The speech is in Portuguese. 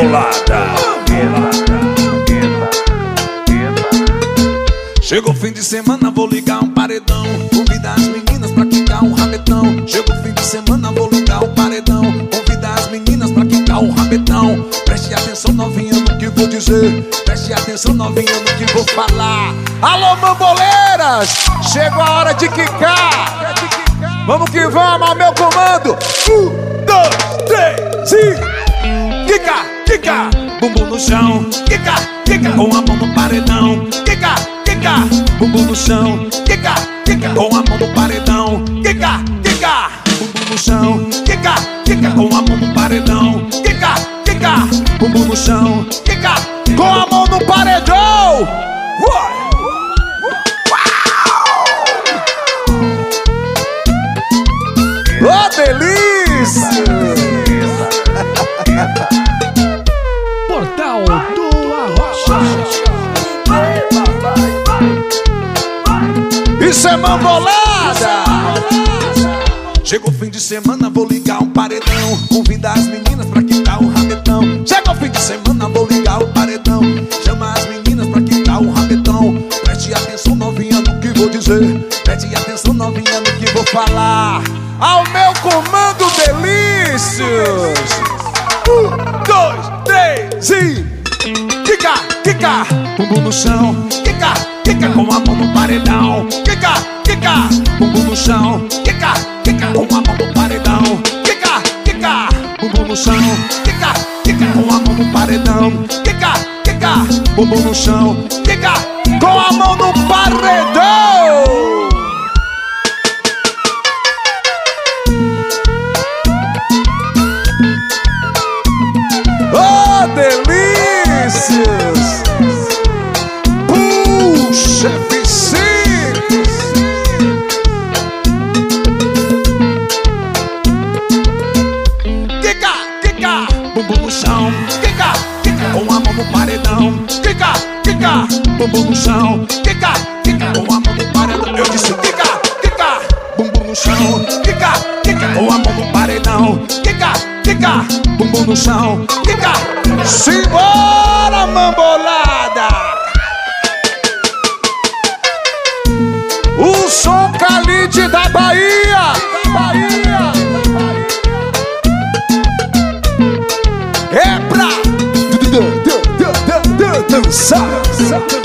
Mambolada. Chegou o fim de semana, vou ligar um paredão. Convidar as meninas pra quicar um rabetão. Chegou o fim de semana, vou ligar um paredão. Convidar as meninas pra quicar um rabetão. Preste atenção, novinha, no que vou dizer. Preste atenção, novinha, no que vou falar. Alô, mamboleiras, chegou a hora de quicar. Vamos que vamos, ao meu comando. 1, 2, 3 e... Quica, quica, bumbum no chão. Quica, quica, com a mão no paredão. Quica, quica, bumbum no chão. Quica, quica, com a mão no paredão. Quica, quica, bumbum no chão. Quica, quica, com a mão no paredão. Quica, quica, bumbum no chão. Quica, com a mão no paredão. Ô, delícia! Portal do Arrocha. Isso é mambolada! Chegou o fim de semana, vou ligar um paredão. Convidar as meninas pra quicar o rabetão. Chegou o fim de semana, vou ligar o paredão. Chama as meninas pra quicar o rabetão. Preste atenção, novinha, no que vou dizer. Preste atenção, novinha, no que vou falar. Ao meu comando, delícios! 1, 2, 3 e... Quica, quica, bumbum no chão. Quica, quica, com a mão no paredão. Quica, quica, bumbum no chão. Quica, quica, com a mão no paredão. Quica, quica, bumbum no chão. Quica, quica, com a mão no paredão. Quica, quica, bumbum no chão. Quica, com a mão no paredão. Delícias! Puxa, F5! Quica, quica, bumbum no chão. Quica, quica, com a mão no paredão. Quica, quica, bumbum no chão. Quica, quica, com a mão no paredão. Eu disse quica, quica, bumbum no chão. Quica, quica, com a mão no paredão. Quica, quica, bumbum no chão. Quica, simbora, mambolada! O som Khalid da Bahia! É pra dançar!